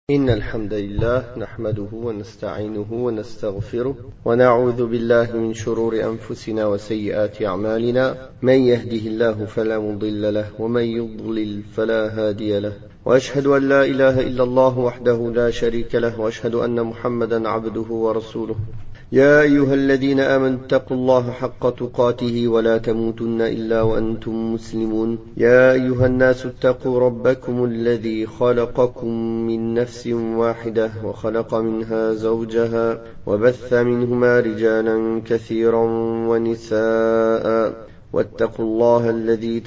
إن الحمد لله نحمده ونستعينه ونستغفره ونعوذ بالله من شرور أنفسنا وسيئات أعمالنا من يهده الله فلا مضل له ومن يضلل فلا هادي له وأشهد أن لا إله إلا الله وحده لا شريك له وأشهد أن محمدا عبده ورسوله يا أيها الذين آمنوا اتقوا الله حق تقاته ولا تموتن إلا وأنتم مسلمون يا أيها الناس اتقوا ربكم الذي خلقكم من نفس واحدة وخلق منها زوجها وبث منهما رجالا كثيرا ونساء واتقوا الله الذي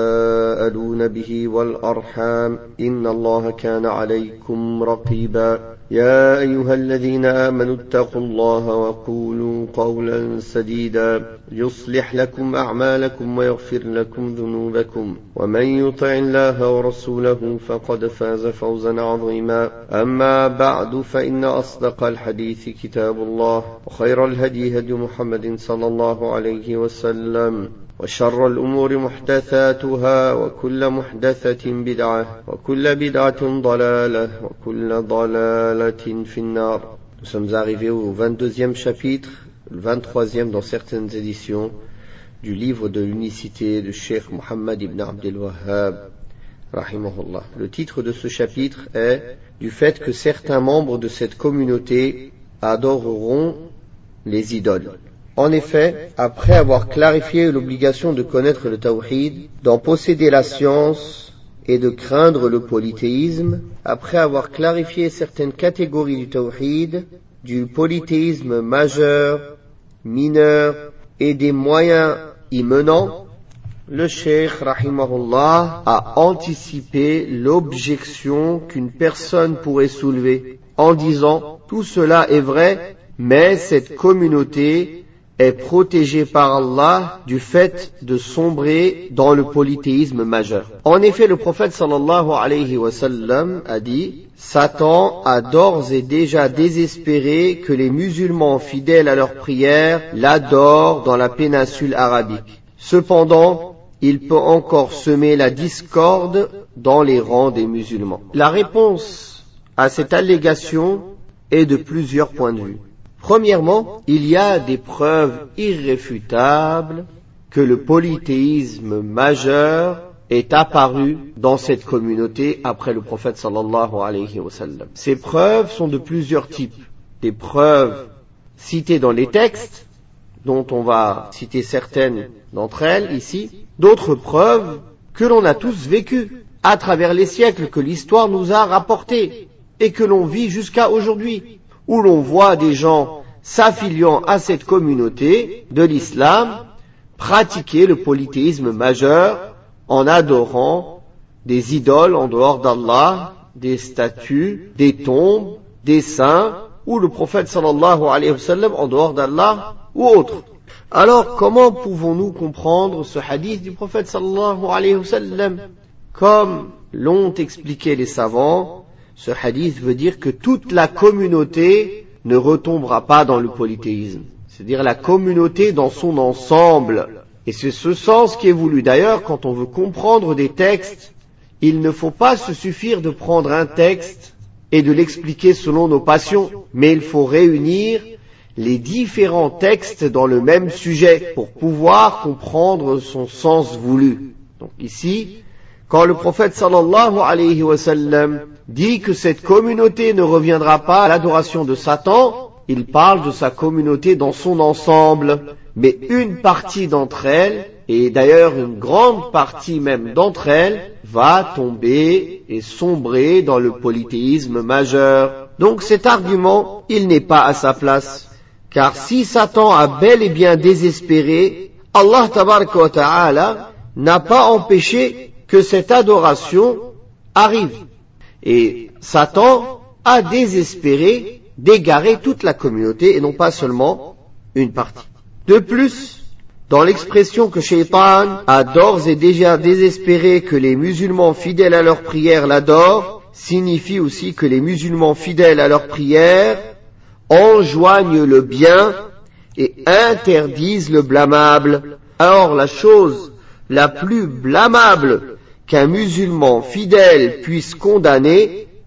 تساءلون به والأرحام إن الله كان عليكم رقيبا يا أيها الذين آمنوا اتقوا الله وقولوا قولا سديدا يصلح لكم أعمالكم ويغفر لكم ذنوبكم ومن يطع الله ورسوله فقد فاز فوزا عظيما أما بعد فإن أصدق الحديث كتاب الله وخير الهدي هدي محمد صلى الله عليه وسلم وشر الأمور محدثاتها وكل محدثة بدعة وكل بدعة ضلالة وكل ضلالة في النار. Nous sommes arrivés au 22e chapitre, le 23e dans certaines éditions du livre de l'unicité de Cheikh Mohammed ibn Abdel Wahhab rahimahullah. Le titre de ce chapitre est du fait que certains membres de cette communauté adoreront les idoles. En effet, après avoir clarifié l'obligation de connaître le tawhid, d'en posséder la science et de craindre le polythéisme, après avoir clarifié certaines catégories du tawhid, du polythéisme majeur, mineur et des moyens y menant, le cheikh rahimahullah a anticipé l'objection qu'une personne pourrait soulever en disant « Tout cela est vrai, mais cette communauté est protégé par Allah du fait de sombrer dans le polythéisme majeur. » En effet, le prophète sallallahu alayhi wa sallam a dit « Satan a d'ores et déjà désespéré que les musulmans fidèles à leur prière l'adorent dans la péninsule arabique. Cependant, il peut encore semer la discorde dans les rangs des musulmans. » La réponse à cette allégation est de plusieurs points de vue. Premièrement, il y a des preuves irréfutables que le polythéisme majeur est apparu dans cette communauté après le prophète sallallahu alayhi wa sallam. Ces preuves sont de plusieurs types. Des preuves citées dans les textes, dont on va citer certaines d'entre elles ici. D'autres preuves que l'on a tous vécues à travers les siècles, que l'histoire nous a rapportées et que l'on vit jusqu'à aujourd'hui, où l'on voit des gens s'affiliant à cette communauté de l'islam pratiquer le polythéisme majeur en adorant des idoles en dehors d'Allah, des statues, des tombes, des saints, ou le prophète sallallahu alayhi wa sallam en dehors d'Allah ou autre. Alors comment pouvons-nous comprendre ce hadith du prophète sallallahu alayhi wa sallam? Comme l'ont expliqué les savants, ce hadith veut dire que toute la communauté ne retombera pas dans le polythéisme. C'est-à-dire la communauté dans son ensemble. Et c'est ce sens qui est voulu. D'ailleurs, quand on veut comprendre des textes, il ne faut pas se suffire de prendre un texte et de l'expliquer selon nos passions, mais il faut réunir les différents textes dans le même sujet pour pouvoir comprendre son sens voulu. Donc ici, quand le prophète sallallahu alayhi wa sallam dit que cette communauté ne reviendra pas à l'adoration de Satan, il parle de sa communauté dans son ensemble, mais une partie d'entre elles, et d'ailleurs une grande partie même d'entre elles, va tomber et sombrer dans le polythéisme majeur. Donc cet argument, il n'est pas à sa place, car si Satan a bel et bien désespéré, Allah tabaraka wa ta'ala n'a pas empêché que cette adoration arrive. Et Satan a désespéré d'égarer toute la communauté et non pas seulement une partie. De plus, dans l'expression que Shaitan a d'ores et déjà désespéré que les musulmans fidèles à leur prière l'adorent, signifie aussi que les musulmans fidèles à leur prière enjoignent le bien et interdisent le blâmable. Alors la chose la plus blâmable qu'un musulman fidèle puisse condamner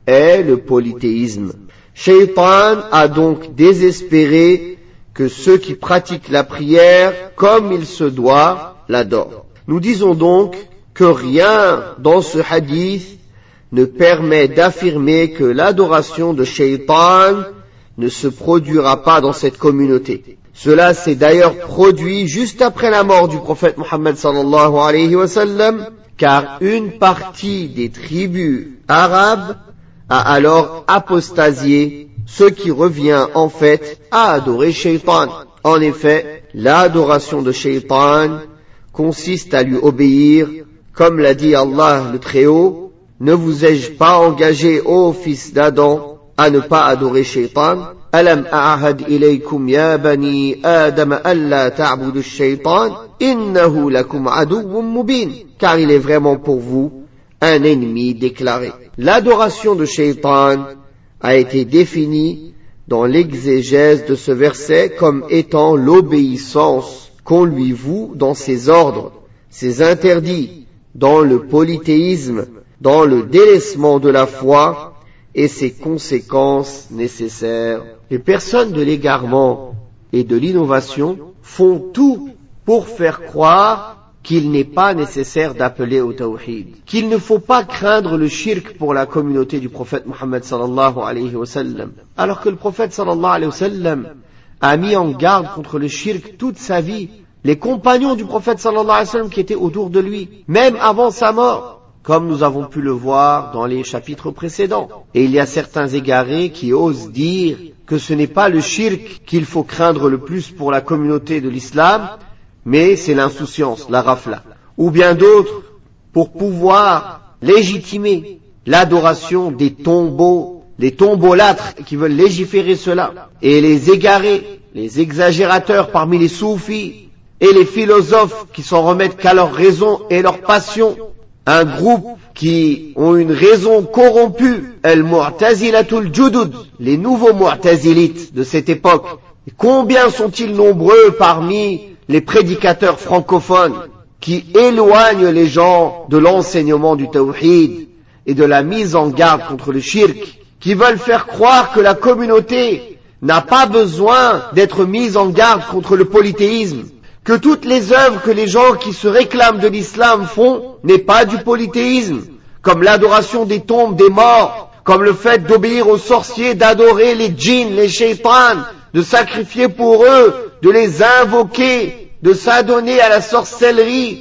est le polythéisme. Shaitan a donc désespéré que ceux qui pratiquent la prière comme il se doit l'adorent. Nous disons donc que rien dans ce hadith ne permet d'affirmer que l'adoration de Shaitan ne se produira pas dans cette communauté. Cela s'est d'ailleurs produit juste après la mort du prophète Mohammed sallallahu alayhi wa sallam, car une partie des tribus arabes a alors apostasié, ce qui revient en fait à adorer Shaitan. En effet, l'adoration de Shaitan consiste à lui obéir, comme l'a dit Allah le Très-Haut, ne vous ai-je pas engagé, ô fils d'Adam, à ne pas adorer Shaitan? Alam a'ahad ilaykum ya bani Adam alla ta'budu Shaitan, innahu lakum aduwwun mubin. Car il est vraiment pour vous un ennemi déclaré. L'adoration de Shaitan a été définie dans l'exégèse de ce verset comme étant l'obéissance qu'on lui voue dans ses ordres, ses interdits, dans le polythéisme, dans le délaissement de la foi et ses conséquences nécessaires. Les personnes de l'égarement et de l'innovation font tout pour faire croire qu'il n'est pas nécessaire d'appeler au tawhid, qu'il ne faut pas craindre le shirk pour la communauté du prophète Mohammed sallallahu alayhi wa sallam, alors que le prophète sallallahu alayhi wa sallam a mis en garde contre le shirk toute sa vie. Les compagnons du prophète sallallahu alayhi wa sallam qui étaient autour de lui, même avant sa mort, comme nous avons pu le voir dans les chapitres précédents. Et il y a certains égarés qui osent dire que ce n'est pas le shirk qu'il faut craindre le plus pour la communauté de l'islam, mais c'est l'insouciance, la rafla. Ou bien d'autres, pour pouvoir légitimer l'adoration des tombeaux, les tombolâtres qui veulent légiférer cela, et les égarés, les exagérateurs parmi les soufis, et les philosophes qui s'en remettent qu'à leur raison et leur passion, un groupe qui ont une raison corrompue, al-Mu'tazilatul Judud, les nouveaux Mu'tazilites de cette époque. Et combien sont-ils nombreux parmi les prédicateurs francophones qui éloignent les gens de l'enseignement du tawhid et de la mise en garde contre le shirk, qui veulent faire croire que la communauté n'a pas besoin d'être mise en garde contre le polythéisme, que toutes les œuvres que les gens qui se réclament de l'islam font n'est pas du polythéisme, comme l'adoration des tombes des morts, comme le fait d'obéir aux sorciers, d'adorer les djinns, les shaitans, de sacrifier pour eux, de les invoquer, de s'adonner à la sorcellerie,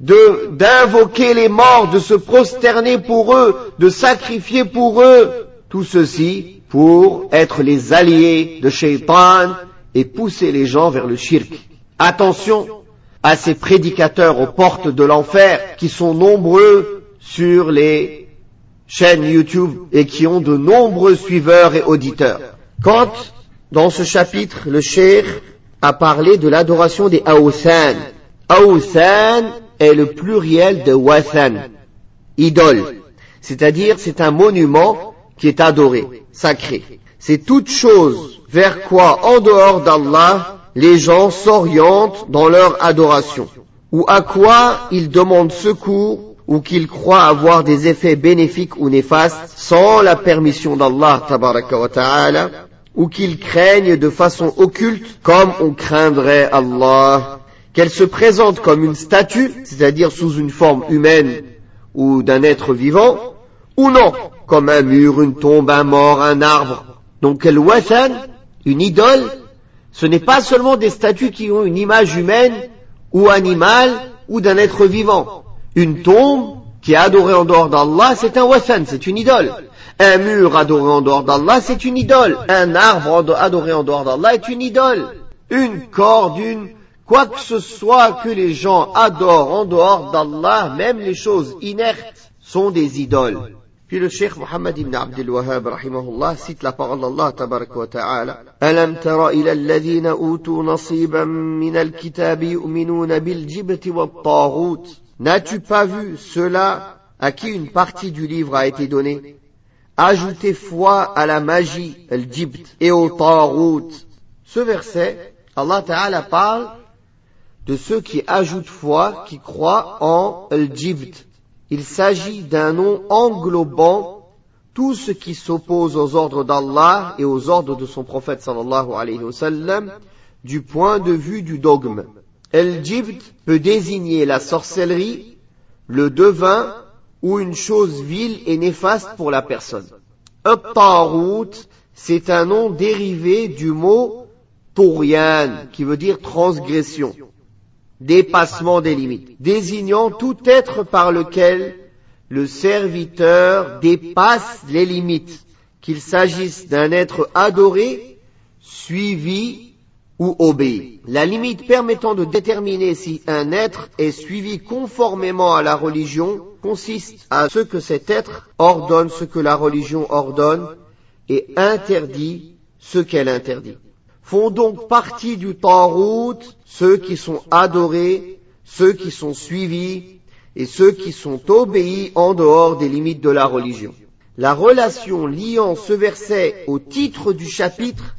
d'invoquer les morts, de se prosterner pour eux, de sacrifier pour eux. Tout ceci pour être les alliés de Shaitan et pousser les gens vers le shirk. Attention à ces prédicateurs aux portes de l'enfer qui sont nombreux sur les chaînes YouTube et qui ont de nombreux suiveurs et auditeurs. Quand, dans ce chapitre, le cheikh a parlé de l'adoration des awthan. Awthan est le pluriel de wathan, idole. C'est-à-dire, c'est un monument qui est adoré, sacré. C'est toute chose vers quoi, en dehors d'Allah, les gens s'orientent dans leur adoration, ou à quoi ils demandent secours, ou qu'ils croient avoir des effets bénéfiques ou néfastes sans la permission d'Allah tabaraka wa ta'ala, ou qu'ils craignent de façon occulte comme on craindrait Allah, qu'elle se présente comme une statue, c'est-à-dire sous une forme humaine ou d'un être vivant, ou non, comme un mur, une tombe, un mort, un arbre. Donc le wathan, une idole, ce n'est pas seulement des statues qui ont une image humaine ou animale ou d'un être vivant. Une tombe qui est adorée en dehors d'Allah, c'est un wathan, c'est une idole. Un mur adoré en dehors d'Allah, c'est une idole. Un arbre adoré en dehors d'Allah est une idole. Une corde, quoi que ce soit que les gens adorent en dehors d'Allah, même les choses inertes, sont des idoles. Puis le cheikh Mohammed ibn Abdul Wahhab rahimahullah cite la parole d'Allah tabaraka wa ta'ala: Alam tara ila alladhina utu nasiban min al-kitabi yu'minuna bil jibti wat taghut. N'as-tu pas vu ceux-là à qui une partie du livre a été donnée? Ajoutez foi à la magie, al-jibt, et au taghut. Ce verset, Allah ta'ala parle de ceux qui ajoutent foi, qui croient en al-jibt. Il s'agit d'un nom englobant tout ce qui s'oppose aux ordres d'Allah et aux ordres de son prophète sallallahu alayhi wa sallam du point de vue du dogme. El-Jibt peut désigner la sorcellerie, le devin ou une chose vile et néfaste pour la personne. At-Taghut, c'est un nom dérivé du mot Touryan, qui veut dire transgression, dépassement des limites, désignant tout être par lequel le serviteur dépasse les limites, qu'il s'agisse d'un être adoré, suivi ou obéi. La limite permettant de déterminer si un être est suivi conformément à la religion consiste à ce que cet être ordonne ce que la religion ordonne et interdit ce qu'elle interdit. Font donc partie du Taghut ceux qui sont adorés, ceux qui sont suivis et ceux qui sont obéis en dehors des limites de la religion. La relation liant ce verset au titre du chapitre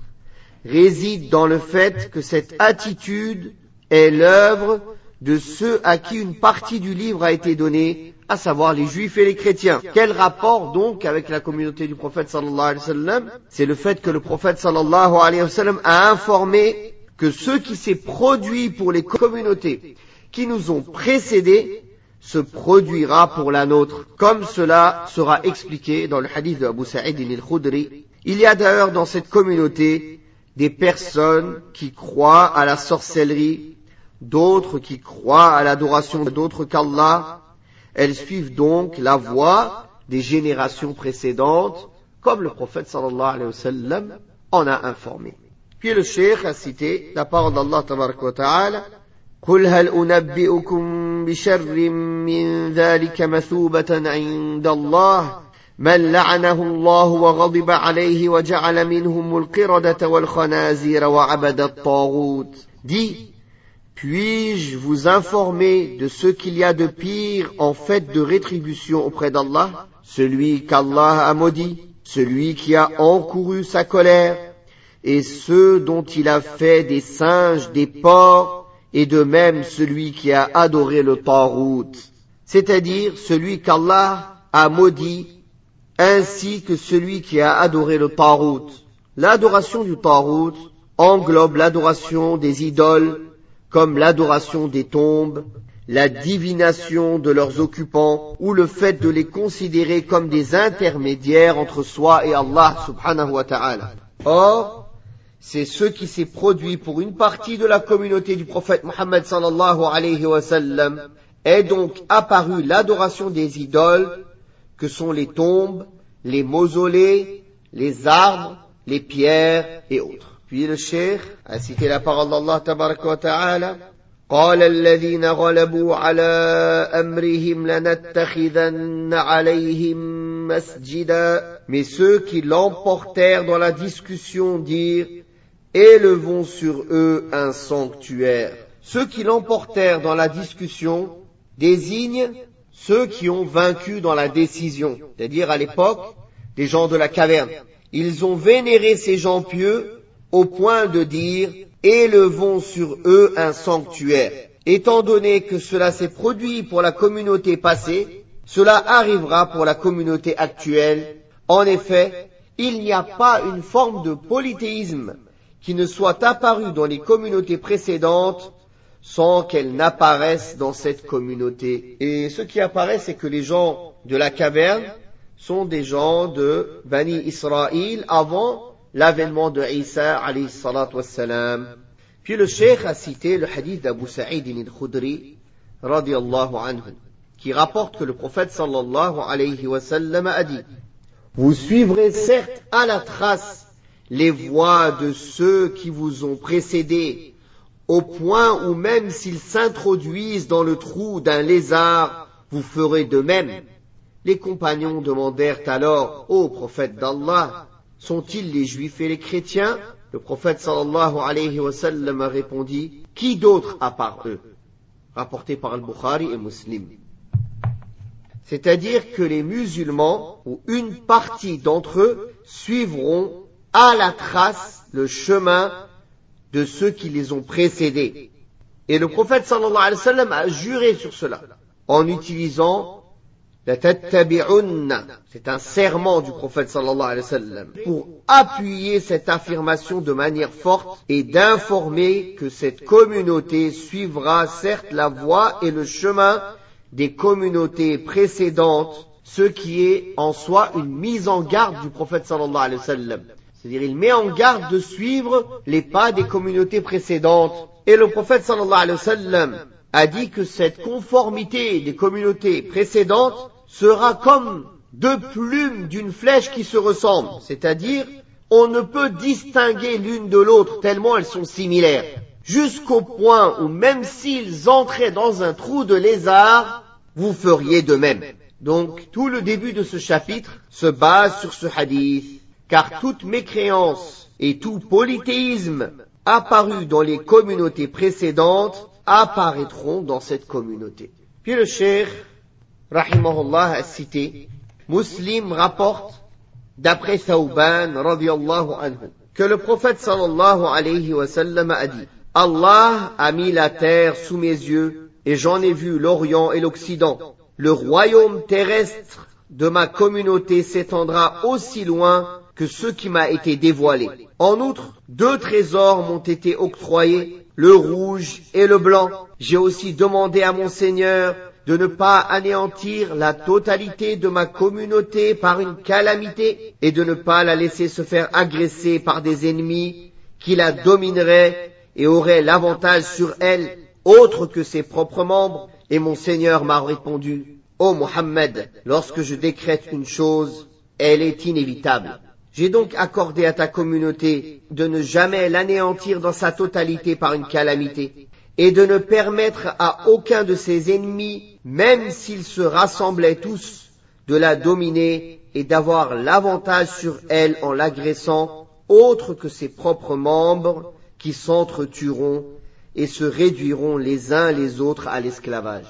réside dans le fait que cette attitude est l'œuvre de ceux à qui une partie du livre a été donnée, à savoir les juifs et les chrétiens. Quel rapport donc avec la communauté du prophète sallallahu alayhi wa sallam? C'est le fait que le prophète sallallahu alayhi wa sallam a informé que ce qui s'est produit pour les communautés qui nous ont précédés se produira pour la nôtre, comme cela sera expliqué dans le hadith de Abu Sa'id al-Khudri. Il y a d'ailleurs dans cette communauté des personnes qui croient à la sorcellerie, d'autres qui croient à l'adoration d'autres qu'Allah. Elles suivent donc la voie des générations précédentes, comme le prophète sallallahu alayhi wa sallam en a informé. Puis le cheikh a cité la parole d'Allah tabaraka wa ta'ala: قُلْ هَلْ أُنَبِّئُكُمْ بِشَرٍّ مِّن ذَلِكَ مَثُوبَةً عِندَ اللَّهِ مَنْ لَعَنَهُ اللَّهُ وَغَضِبَ عَلَيْهِ وَجَعَلَ مِنْهُمُ الْقِرَدَةَ وَالْخَنَازِيرَ وَعَبَدَ الطَّاغُوتَ. Dis, puis-je vous informer de ce qu'il y a de pire en fait de rétribution auprès d'Allah? Celui qu'Allah a maudit, celui qui a encouru sa colère, et ceux dont il a fait des singes, des porcs, et de même celui qui a adoré le Taghut, c'est-à-dire celui qu'Allah a maudit, ainsi que celui qui a adoré le Taghut. L'adoration du Taghut englobe l'adoration des idoles, comme l'adoration des tombes, la divination de leurs occupants, ou le fait de les considérer comme des intermédiaires entre soi et Allah subhanahu wa ta'ala. Or, c'est ce qui s'est produit pour une partie de la communauté du prophète Muhammad sallallahu alayhi wa sallam, est donc apparue l'adoration des idoles, que sont les tombes, les mausolées, les arbres, les pierres et autres. Puis le cheikh a cité la parole d'Allah tabaraka wa ta'ala: قال الذين غلبوا على أمرهم لنتخذن عليهم مسجدا. Mais ceux qui l'emportèrent dans la discussion dirent: élevons sur eux un sanctuaire. Ceux qui l'emportèrent dans la discussion désignent ceux qui ont vaincu dans la décision, c'est-à-dire à l'époque des gens de la caverne. Ils ont vénéré ces gens pieux au point de dire: élevons sur eux un sanctuaire. Étant donné que cela s'est produit pour la communauté passée, cela arrivera pour la communauté actuelle. En effet, il n'y a pas une forme de polythéisme qui ne soit apparue dans les communautés précédentes sans qu'elle n'apparaisse dans cette communauté. Et ce qui apparaît, c'est que les gens de la caverne sont des gens de Bani Israël avant l'avènement de Isa alayhi salatu wassalam. Puis le cheikh a cité le hadith d'Abu Sa'id al-Khudri radiyallahu anhu, qui rapporte que le prophète sallallahu alayhi wa sallam a dit: vous suivrez certes à la trace les voies de ceux qui vous ont précédés, au point où même s'ils s'introduisent dans le trou d'un lézard, vous ferez de même. Les compagnons demandèrent alors au prophète d'Allah: sont-ils les juifs et les chrétiens? Le prophète sallallahu alayhi wa sallam répondit: qui d'autre à part eux? Rapporté par Al-Bukhari et Muslim. C'est-à-dire que les musulmans, ou une partie d'entre eux, suivront à la trace le chemin de ceux qui les ont précédés. Et le prophète sallallahu alayhi wa sallam a juré sur cela, en utilisant لَتَتَّبِعُنَّ. C'est un serment du prophète sallallahu alayhi wa sallam pour appuyer cette affirmation de manière forte et d'informer que cette communauté suivra certes la voie et le chemin des communautés précédentes, ce qui est en soi une mise en garde du prophète sallallahu alayhi wa sallam. C'est-à-dire, il met en garde de suivre les pas des communautés précédentes. Et le prophète sallallahu alayhi wa sallam a dit que cette conformité des communautés précédentes sera comme deux plumes d'une flèche qui se ressemblent. C'est-à-dire, on ne peut distinguer l'une de l'autre tellement elles sont similaires. Jusqu'au point où même s'ils entraient dans un trou de lézard, vous feriez de même. Donc, tout le début de ce chapitre se base sur ce hadith, car toute mécréance et tout polythéisme apparu dans les communautés précédentes apparaîtront dans cette communauté. Puis le cheikh, rahimahullah, a cité, Muslim rapporte, d'après Thawban, radiyallahu anhu, que le prophète sallallahu alayhi wa sallam a dit, Allah a mis la terre sous mes yeux et j'en ai vu l'Orient et l'Occident. Le royaume terrestre de ma communauté s'étendra aussi loin que ce qui m'a été dévoilé. En outre, 2 trésors m'ont été octroyés, le rouge et le blanc. J'ai aussi demandé à mon Seigneur de ne pas anéantir la totalité de ma communauté par une calamité et de ne pas la laisser se faire agresser par des ennemis qui la domineraient et auraient l'avantage sur elle autre que ses propres membres. Et mon Seigneur m'a répondu, ô Mohammed, lorsque je décrète une chose, elle est inévitable. J'ai donc accordé à ta communauté de ne jamais l'anéantir dans sa totalité par une calamité et de ne permettre à aucun de ses ennemis, même s'ils se rassemblaient tous, de la dominer et d'avoir l'avantage sur elle en l'agressant, autre que ses propres membres qui s'entretueront et se réduiront les uns les autres à l'esclavage.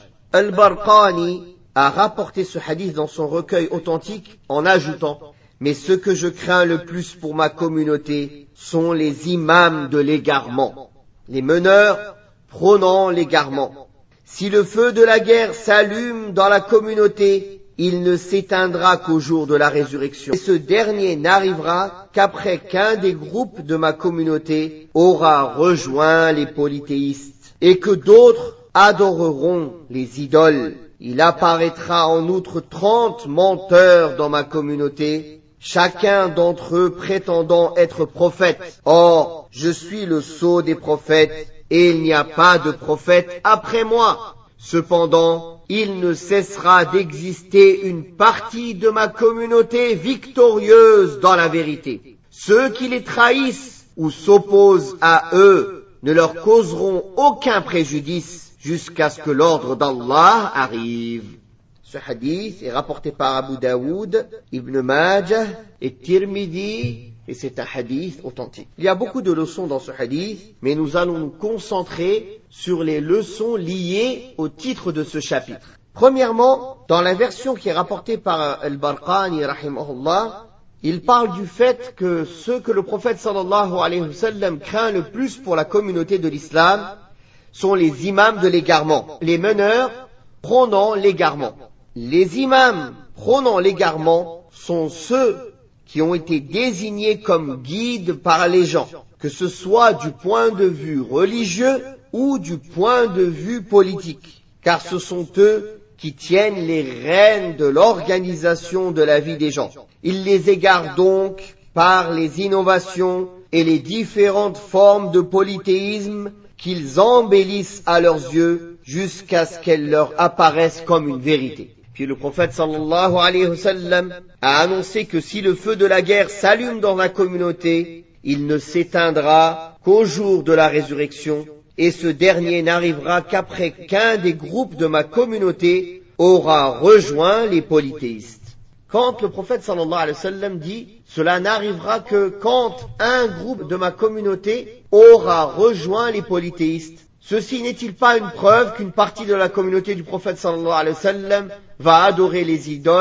Al-Barqani a rapporté ce hadith dans son recueil authentique en ajoutant « Mais ce que je crains le plus pour ma communauté sont les imams de l'égarement, les meneurs prônant l'égarement. Si le feu de la guerre s'allume dans la communauté, il ne s'éteindra qu'au jour de la résurrection. Et ce dernier n'arrivera qu'après qu'un des groupes de ma communauté aura rejoint les polythéistes et que d'autres adoreront les idoles. Il apparaîtra en outre 30 menteurs dans ma communauté, chacun d'entre eux prétendant être prophète. Or, je suis le sceau des prophètes et il n'y a pas de prophète après moi. Cependant, il ne cessera d'exister une partie de ma communauté victorieuse dans la vérité. Ceux qui les trahissent ou s'opposent à eux ne leur causeront aucun préjudice jusqu'à ce que l'ordre d'Allah arrive. Ce hadith est rapporté par Abu Daoud, Ibn Majah et Tirmidhi, et c'est un hadith authentique. Il y a beaucoup de leçons dans ce hadith, mais nous allons nous concentrer sur les leçons liées au titre de ce chapitre. Premièrement, dans la version qui est rapportée par Al-Barqani, rahimahullah, il parle du fait que ceux que le prophète sallallahu alayhi wa sallam craint le plus pour la communauté de l'islam sont les imams de l'égarement, les meneurs prônant l'égarement. Les imams prônant l'égarement sont ceux qui ont été désignés comme guides par les gens, que ce soit du point de vue religieux ou du point de vue politique, car ce sont eux qui tiennent les rênes de l'organisation de la vie des gens. Ils les égarent donc par les innovations et les différentes formes de polythéisme qu'ils embellissent à leurs yeux jusqu'à ce qu'elles leur apparaissent comme une vérité. Puis le prophète sallallahu alayhi wa sallam a annoncé que si le feu de la guerre s'allume dans la communauté, il ne s'éteindra qu'au jour de la résurrection, et ce dernier n'arrivera qu'après qu'un des groupes de ma communauté aura rejoint les polythéistes. Quand le prophète sallallahu alayhi wa sallam dit « Cela n'arrivera que quand un groupe de ma communauté aura rejoint les polythéistes », ceci n'est-il pas une preuve qu'une partie de la communauté du prophète sallallahu alayhi wa sallam va adorer les idoles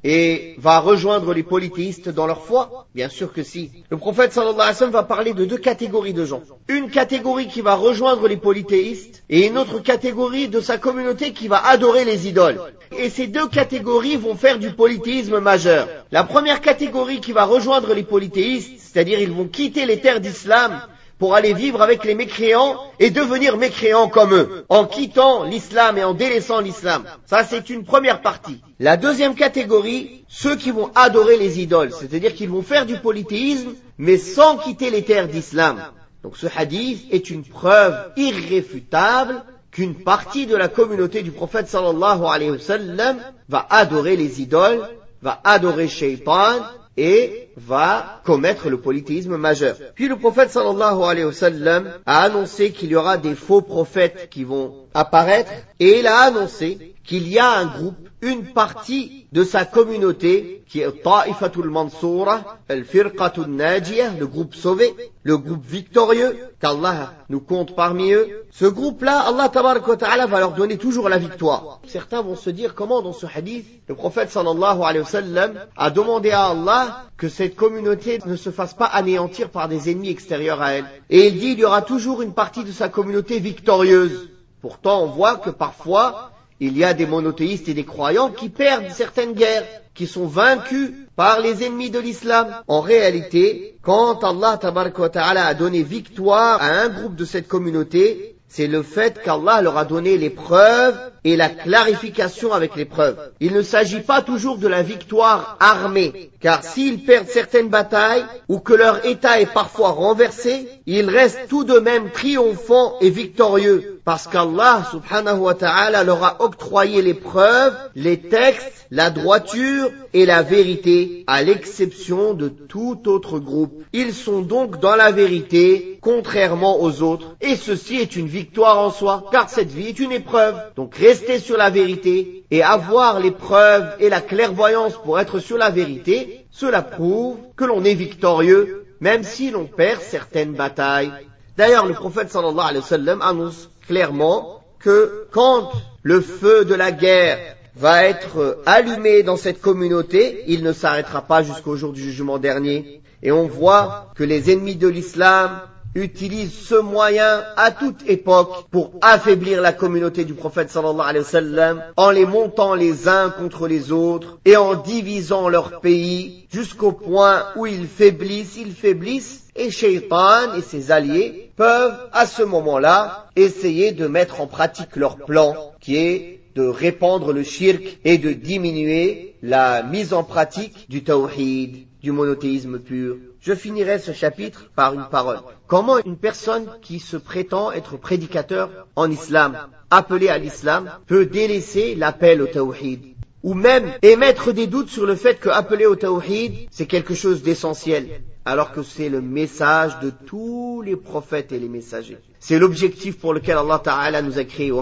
et va rejoindre les polythéistes dans leur foi? Bien sûr que si. Le prophète sallallahu alayhi wa sallam va parler de deux catégories de gens. Une catégorie qui va rejoindre les polythéistes et une autre catégorie de sa communauté qui va adorer les idoles. Et ces deux catégories vont faire du polythéisme majeur. La première catégorie qui va rejoindre les polythéistes, c'est-à-dire ils vont quitter les terres d'islam pour aller vivre avec les mécréants et devenir mécréants comme eux, en quittant l'islam et en délaissant l'islam. Ça, c'est une première partie. La deuxième catégorie, ceux qui vont adorer les idoles, c'est-à-dire qu'ils vont faire du polythéisme, mais sans quitter les terres d'islam. Donc ce hadith est une preuve irréfutable qu'une partie de la communauté du prophète sallallahu alayhi wa sallam va adorer les idoles, va adorer Shaitan, et va commettre le polythéisme majeur. Puis le prophète sallallahu alayhi wa sallam a annoncé qu'il y aura des faux prophètes qui vont apparaître, et il a annoncé qu'il y a un groupe, une partie de sa communauté qui est Ta'ifatul Mansoura, Al-Firqatul Najiyah, le groupe sauvé, le groupe victorieux, qu'Allah nous compte parmi eux. Ce groupe-là, Allah tabaraka wa ta'ala va leur donner toujours la victoire. Certains vont se dire comment dans ce hadith, le prophète sallallahu alayhi wa sallam a demandé à Allah que cette communauté ne se fasse pas anéantir par des ennemis extérieurs à elle. Et il dit il y aura toujours une partie de sa communauté victorieuse. Pourtant, on voit que parfois, il y a des monothéistes et des croyants qui perdent certaines guerres, qui sont vaincus par les ennemis de l'islam. En réalité, quand Allah tabaraka wa ta'ala a donné victoire à un groupe de cette communauté, c'est le fait qu'Allah leur a donné les preuves et la clarification avec les preuves. Il ne s'agit pas toujours de la victoire armée, car s'ils perdent certaines batailles ou que leur état est parfois renversé, ils restent tout de même triomphants et victorieux, parce qu'Allah subhanahu wa ta'ala leur a octroyé les preuves, les textes, la droiture et la vérité, à l'exception de tout autre groupe. Ils sont donc dans la vérité, contrairement aux autres, et ceci est une victoire en soi, car cette vie est une épreuve. Donc rester sur la vérité et avoir les preuves et la clairvoyance pour être sur la vérité, cela prouve que l'on est victorieux, même si l'on perd certaines batailles. D'ailleurs, le prophète sallallahu alayhi wa sallam annonce clairement que quand le feu de la guerre va être allumé dans cette communauté, il ne s'arrêtera pas jusqu'au jour du jugement dernier. Et on voit que les ennemis de l'islam utilisent ce moyen à toute époque pour affaiblir la communauté du prophète sallallahu alayhi wa sallam, en les montant les uns contre les autres et en divisant leur pays jusqu'au point où ils faiblissent et Shaitan et ses alliés peuvent à ce moment-là essayer de mettre en pratique leur plan qui est de répandre le shirk et de diminuer la mise en pratique du tawhid, du monothéisme pur. Je finirai ce chapitre par une parole. Comment une personne qui se prétend être prédicateur en islam, appelé à l'islam, peut délaisser l'appel au tawhid? Ou même émettre des doutes sur le fait que appeler au tawhid, c'est quelque chose d'essentiel, alors que c'est le message de tous les prophètes et les messagers. C'est l'objectif pour lequel Allah Ta'ala nous a créé.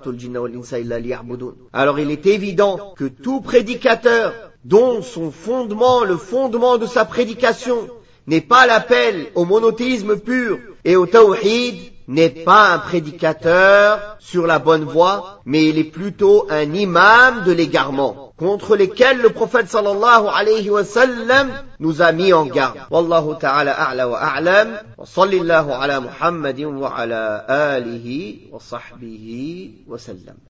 Alors il est évident que tout prédicateur dont son fondement, le fondement de sa prédication, n'est pas l'appel au monothéisme pur et au tawhid, n'est pas un prédicateur sur la bonne voie, mais il est plutôt un imam de l'égarement, contre lesquels le prophète sallallahu alayhi wa sallam nous a mis en garde. Wallahu ta'ala a'la wa a'lam, wa sallallahu ala Muhammadin wa ala alihi wa sahbihi wa sallam.